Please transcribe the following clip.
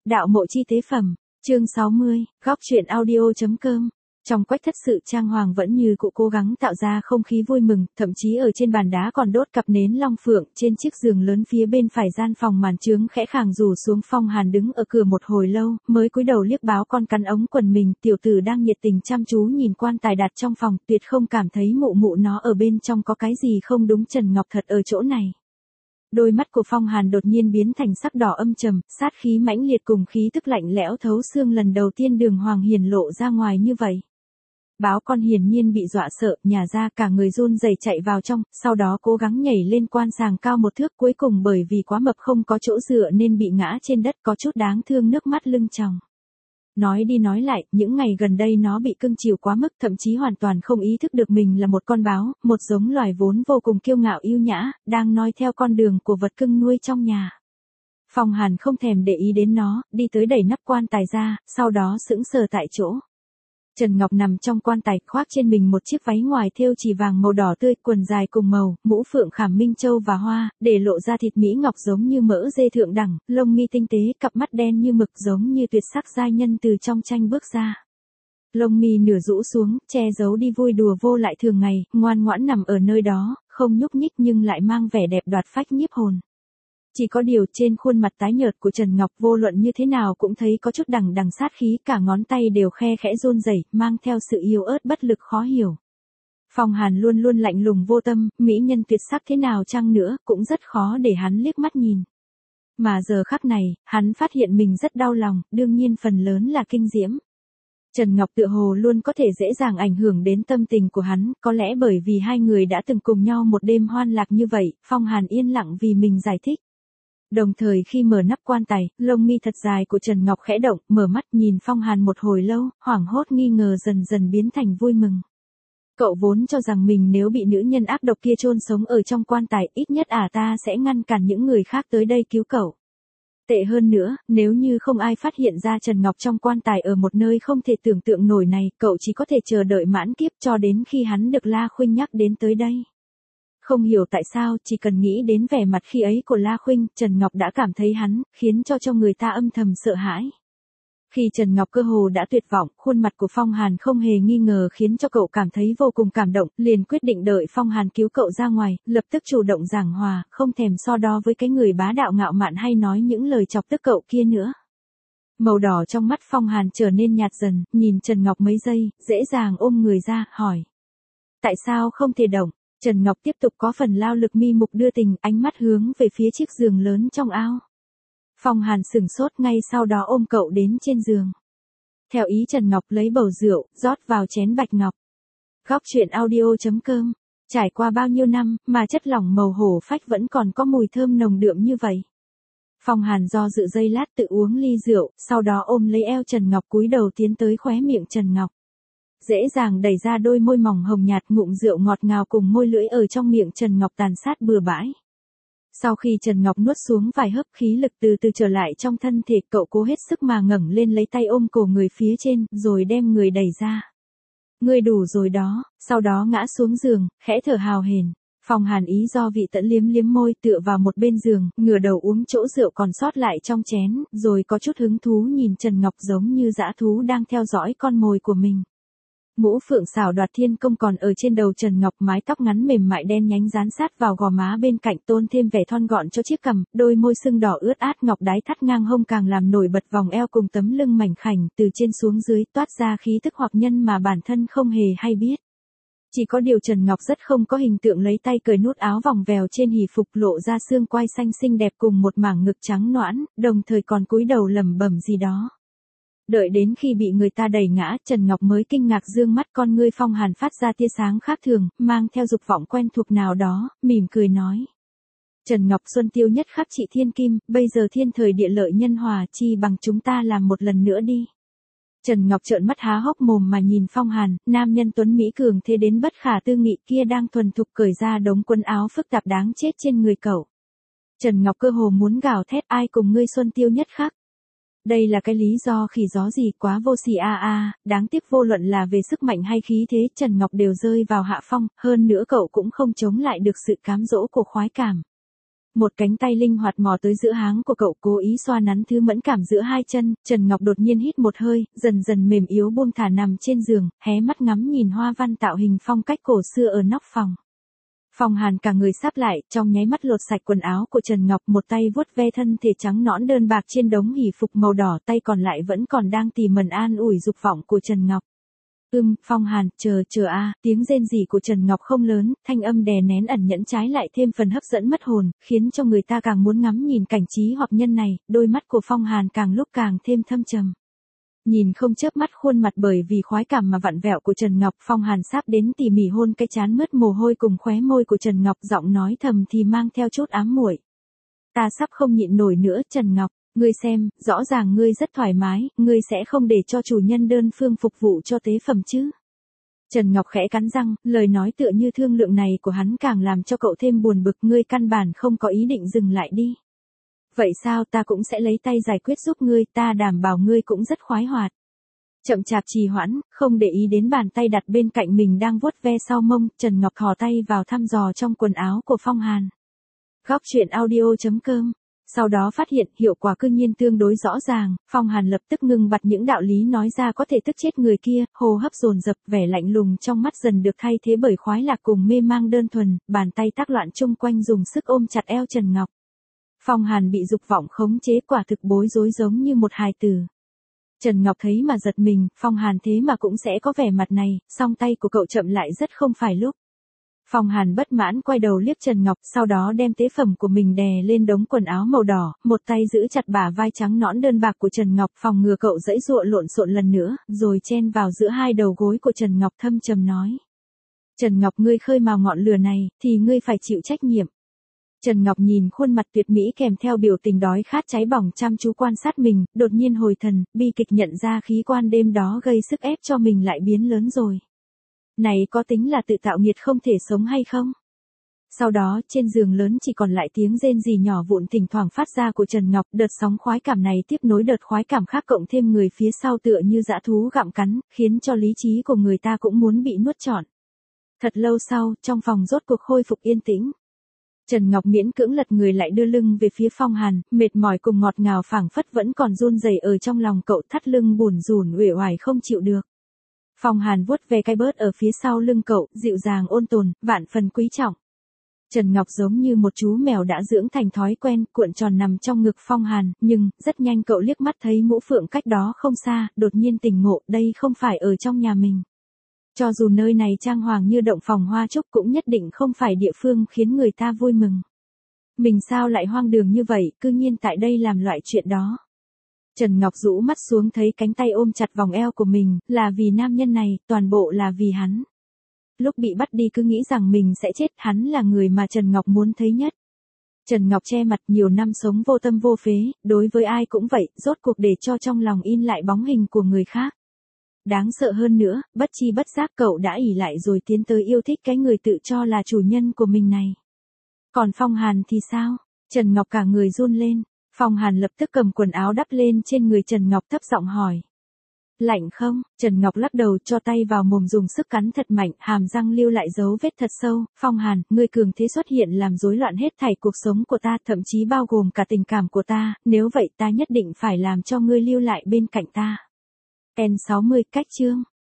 Đạo mộ chi tế phẩm, chương 60, góc truyện audio.com. Trong quách thất sự trang hoàng vẫn như cụ cố gắng tạo ra không khí vui mừng, thậm chí ở trên bàn đá còn đốt cặp nến long phượng, trên chiếc giường lớn phía bên phải gian phòng màn trướng khẽ khàng rủ xuống. Phong Hàn đứng ở cửa một hồi lâu, mới cúi đầu liếc báo con cắn ống quần mình, tiểu tử đang nhiệt tình chăm chú nhìn quan tài đặt trong phòng, tuyệt không cảm thấy mụ mụ nó ở bên trong có cái gì không đúng. Trần Ngọc thật ở chỗ này. Đôi mắt của Phong Hàn đột nhiên biến thành sắc đỏ âm trầm, sát khí mãnh liệt cùng khí tức lạnh lẽo thấu xương, lần đầu tiên Đường Hoàng hiển lộ ra ngoài như vậy. Báo con hiển nhiên bị dọa sợ, nhả ra cả người run rẩy chạy vào trong, sau đó cố gắng nhảy lên quan sàng cao một thước, cuối cùng bởi vì quá mập không có chỗ dựa nên bị ngã trên đất, có chút đáng thương, nước mắt lưng tròng. Nói đi nói lại, những ngày gần đây nó bị cưng chiều quá mức, thậm chí hoàn toàn không ý thức được mình là một con báo, một giống loài vốn vô cùng kiêu ngạo yêu nhã, đang noi theo con đường của vật cưng nuôi trong nhà. Phong Hàn không thèm để ý đến nó, đi tới đẩy nắp quan tài ra, sau đó sững sờ tại chỗ. Trần Ngọc nằm trong quan tài, khoác trên mình một chiếc váy ngoài thêu chỉ vàng màu đỏ tươi, quần dài cùng màu, mũ phượng khảm minh châu và hoa, để lộ ra thịt mỹ ngọc giống như mỡ dê thượng đẳng, lông mi tinh tế, cặp mắt đen như mực giống như tuyệt sắc giai nhân từ trong tranh bước ra. Lông mi nửa rũ xuống, che giấu đi vui đùa vô lại thường ngày, ngoan ngoãn nằm ở nơi đó, không nhúc nhích nhưng lại mang vẻ đẹp đoạt phách nhiếp hồn. Chỉ có điều trên khuôn mặt tái nhợt của Trần Ngọc vô luận như thế nào cũng thấy có chút đằng đằng sát khí, cả ngón tay đều khe khẽ run rẩy, mang theo sự yếu ớt bất lực khó hiểu. Phong Hàn luôn luôn lạnh lùng vô tâm, mỹ nhân tuyệt sắc thế nào chăng nữa cũng rất khó để hắn liếc mắt nhìn. Mà giờ khắc này, hắn phát hiện mình rất đau lòng, đương nhiên phần lớn là kinh diễm. Trần Ngọc tựa hồ luôn có thể dễ dàng ảnh hưởng đến tâm tình của hắn, có lẽ bởi vì hai người đã từng cùng nhau một đêm hoan lạc như vậy, Phong Hàn yên lặng vì mình giải thích. Đồng thời khi mở nắp quan tài, lông mi thật dài của Trần Ngọc khẽ động, mở mắt nhìn Phong Hàn một hồi lâu, hoảng hốt nghi ngờ dần dần biến thành vui mừng. Cậu vốn cho rằng mình nếu bị nữ nhân ác độc kia chôn sống ở trong quan tài, ít nhất ta sẽ ngăn cản những người khác tới đây cứu cậu. Tệ hơn nữa, nếu như không ai phát hiện ra Trần Ngọc trong quan tài ở một nơi không thể tưởng tượng nổi này, cậu chỉ có thể chờ đợi mãn kiếp cho đến khi hắn được La Khuynh nhắc đến tới đây. Không hiểu tại sao, chỉ cần nghĩ đến vẻ mặt khi ấy của La Khuynh, Trần Ngọc đã cảm thấy hắn, khiến cho người ta âm thầm sợ hãi. Khi Trần Ngọc cơ hồ đã tuyệt vọng, khuôn mặt của Phong Hàn không hề nghi ngờ khiến cho cậu cảm thấy vô cùng cảm động, liền quyết định đợi Phong Hàn cứu cậu ra ngoài, lập tức chủ động giảng hòa, không thèm so đo với cái người bá đạo ngạo mạn hay nói những lời chọc tức cậu kia nữa. Màu đỏ trong mắt Phong Hàn trở nên nhạt dần, nhìn Trần Ngọc mấy giây, dễ dàng ôm người ra, hỏi. Tại sao không thể động? Trần Ngọc tiếp tục có phần lao lực mi mục đưa tình, ánh mắt hướng về phía chiếc giường lớn trong ao. Phong Hàn sửng sốt, ngay sau đó ôm cậu đến trên giường. Theo ý Trần Ngọc lấy bầu rượu, rót vào chén bạch ngọc. Góc truyện audio.com. Trải qua bao nhiêu năm, mà chất lỏng màu hổ phách vẫn còn có mùi thơm nồng đượm như vậy. Phong Hàn do dự giây lát tự uống ly rượu, sau đó ôm lấy eo Trần Ngọc cúi đầu tiến tới khóe miệng Trần Ngọc. Dễ dàng đẩy ra đôi môi mỏng hồng nhạt, ngụm rượu ngọt ngào cùng môi lưỡi ở trong miệng Trần Ngọc tàn sát bừa bãi. Sau khi Trần Ngọc nuốt xuống vài hớp, khí lực từ từ trở lại trong thân thể, cậu cố hết sức mà ngẩng lên lấy tay ôm cổ người phía trên, rồi đem người đẩy ra. Ngươi đủ rồi đó, sau đó ngã xuống giường, khẽ thở hào hển. Phong Hàn ý do vị tẫn liếm liếm môi, tựa vào một bên giường, ngửa đầu uống chỗ rượu còn sót lại trong chén, rồi có chút hứng thú nhìn Trần Ngọc giống như dã thú đang theo dõi con mồi của mình. Mũ phượng xảo đoạt thiên công còn ở trên đầu Trần Ngọc, mái tóc ngắn mềm mại đen nhánh dán sát vào gò má bên cạnh, tôn thêm vẻ thon gọn cho chiếc cằm, đôi môi sưng đỏ ướt át, ngọc đái thắt ngang hông càng làm nổi bật vòng eo cùng tấm lưng mảnh khảnh, từ trên xuống dưới toát ra khí tức hoặc nhân mà bản thân không hề hay biết. Chỉ có điều Trần Ngọc rất không có hình tượng, lấy tay cởi nút áo vòng vèo trên hỉ phục, lộ ra xương quai xanh xinh đẹp cùng một mảng ngực trắng nõn, đồng thời còn cúi đầu lẩm bẩm gì đó. Đợi đến khi bị người ta đẩy ngã, Trần Ngọc mới kinh ngạc dương mắt, con ngươi Phong Hàn phát ra tia sáng khác thường, mang theo dục vọng quen thuộc nào đó, mỉm cười nói. Trần Ngọc, xuân tiêu nhất khắc trị thiên kim, bây giờ thiên thời địa lợi nhân hòa, chi bằng chúng ta làm một lần nữa đi. Trần Ngọc trợn mắt há hốc mồm mà nhìn Phong Hàn, nam nhân tuấn mỹ cường thế đến bất khả tư nghị kia đang thuần thục cởi ra đống quần áo phức tạp đáng chết trên người cậu. Trần Ngọc cơ hồ muốn gào thét, ai cùng ngươi xuân tiêu nhất khắc. Đây là cái lý do khỉ gió gì, quá vô sỉ đáng tiếc vô luận là về sức mạnh hay khí thế, Trần Ngọc đều rơi vào hạ phong, hơn nữa cậu cũng không chống lại được sự cám dỗ của khoái cảm. Một cánh tay linh hoạt mò tới giữa háng của cậu, cố ý xoa nắn thứ mẫn cảm giữa hai chân. Trần Ngọc đột nhiên hít một hơi, dần dần mềm yếu buông thả nằm trên giường, hé mắt ngắm nhìn hoa văn tạo hình phong cách cổ xưa ở nóc phòng. Phong Hàn cả người sáp lại, trong nháy mắt lột sạch quần áo của Trần Ngọc, một tay vuốt ve thân thể trắng nõn đơn bạc trên đống hỉ phục màu đỏ, tay còn lại vẫn còn đang tỉ mẩn an ủi dục vọng của Trần Ngọc. Phong Hàn, chờ a, tiếng rên rỉ của Trần Ngọc không lớn, thanh âm đè nén ẩn nhẫn trái lại thêm phần hấp dẫn mất hồn, khiến cho người ta càng muốn ngắm nhìn cảnh trí hoặc nhân này, đôi mắt của Phong Hàn càng lúc càng thêm thâm trầm. Nhìn không chớp mắt khuôn mặt bởi vì khoái cảm mà vặn vẹo của Trần Ngọc, Phong Hàn sáp đến tỉ mỉ hôn cái trán mướt mồ hôi cùng khóe môi của Trần Ngọc, giọng nói thầm thì mang theo chút ám muội. Ta sắp không nhịn nổi nữa, Trần Ngọc, ngươi xem, rõ ràng ngươi rất thoải mái, ngươi sẽ không để cho chủ nhân đơn phương phục vụ cho tế phẩm chứ. Trần Ngọc khẽ cắn răng, lời nói tựa như thương lượng này của hắn càng làm cho cậu thêm buồn bực, ngươi căn bản không có ý định dừng lại đi. Vậy sao, ta cũng sẽ lấy tay giải quyết giúp ngươi, ta đảm bảo ngươi cũng rất khoái hoạt. Chậm chạp trì hoãn, không để ý đến bàn tay đặt bên cạnh mình đang vuốt ve sau mông, Trần Ngọc thò tay vào thăm dò trong quần áo của Phong Hàn. Góc truyện audio.com. Sau đó phát hiện hiệu quả cư nhiên tương đối rõ ràng, Phong Hàn lập tức ngưng bặt những đạo lý nói ra có thể tức chết người kia, hô hấp dồn dập, vẻ lạnh lùng trong mắt dần được thay thế bởi khoái lạc cùng mê mang đơn thuần, bàn tay tác loạn chung quanh dùng sức ôm chặt eo Trần Ngọc. Phong Hàn bị dục vọng khống chế, quả thực bối rối giống như một hài tử. Trần Ngọc thấy mà giật mình, Phong Hàn thế mà cũng sẽ có vẻ mặt này, song tay của cậu chậm lại rất không phải lúc. Phong Hàn bất mãn quay đầu liếc Trần Ngọc, sau đó đem tế phẩm của mình đè lên đống quần áo màu đỏ, một tay giữ chặt bả vai trắng nõn đơn bạc của Trần Ngọc, phòng ngừa cậu giãy giụa lộn xộn lần nữa, rồi chen vào giữa hai đầu gối của Trần Ngọc, thâm trầm nói. Trần Ngọc, ngươi khơi mào ngọn lửa này, thì ngươi phải chịu trách nhiệm. Trần Ngọc nhìn khuôn mặt tuyệt mỹ kèm theo biểu tình đói khát cháy bỏng chăm chú quan sát mình, đột nhiên hồi thần, bi kịch nhận ra khí quan đêm đó gây sức ép cho mình lại biến lớn rồi. Này có tính là tự tạo nghiệt không thể sống hay không? Sau đó, trên giường lớn chỉ còn lại tiếng rên rỉ nhỏ vụn thỉnh thoảng phát ra của Trần Ngọc, đợt sóng khoái cảm này tiếp nối đợt khoái cảm khác cộng thêm người phía sau tựa như dã thú gặm cắn, khiến cho lý trí của người ta cũng muốn bị nuốt trọn. Thật lâu sau, trong phòng rốt cuộc khôi phục yên tĩnh. Trần Ngọc miễn cưỡng lật người lại đưa lưng về phía Phong Hàn, mệt mỏi cùng ngọt ngào phảng phất vẫn còn run rẩy ở trong lòng cậu, thắt lưng bủn rủn uể oải không chịu được. Phong Hàn vuốt ve cái bớt ở phía sau lưng cậu, dịu dàng ôn tồn, vạn phần quý trọng. Trần Ngọc giống như một chú mèo đã dưỡng thành thói quen, cuộn tròn nằm trong ngực Phong Hàn, nhưng, rất nhanh cậu liếc mắt thấy mũ phượng cách đó không xa, đột nhiên tỉnh ngộ, đây không phải ở trong nhà mình. Cho dù nơi này trang hoàng như động phòng hoa trúc cũng nhất định không phải địa phương khiến người ta vui mừng. Mình sao lại hoang đường như vậy, cư nhiên tại đây làm loại chuyện đó. Trần Ngọc rũ mắt xuống thấy cánh tay ôm chặt vòng eo của mình, là vì nam nhân này, toàn bộ là vì hắn. Lúc bị bắt đi cứ nghĩ rằng mình sẽ chết, hắn là người mà Trần Ngọc muốn thấy nhất. Trần Ngọc che mặt, nhiều năm sống vô tâm vô phế, đối với ai cũng vậy, rốt cuộc để cho trong lòng in lại bóng hình của người khác. Đáng sợ hơn nữa, bất chi bất giác cậu đã ỷ lại rồi tiến tới yêu thích cái người tự cho là chủ nhân của mình này. Còn Phong Hàn thì sao? Trần Ngọc cả người run lên. Phong Hàn lập tức cầm quần áo đắp lên trên người Trần Ngọc, thấp giọng hỏi. Lạnh không? Trần Ngọc lắc đầu, cho tay vào mồm dùng sức cắn thật mạnh, hàm răng lưu lại dấu vết thật sâu. Phong Hàn, ngươi cường thế xuất hiện làm rối loạn hết thảy cuộc sống của ta, thậm chí bao gồm cả tình cảm của ta, nếu vậy ta nhất định phải làm cho ngươi lưu lại bên cạnh ta. N60 cách chương.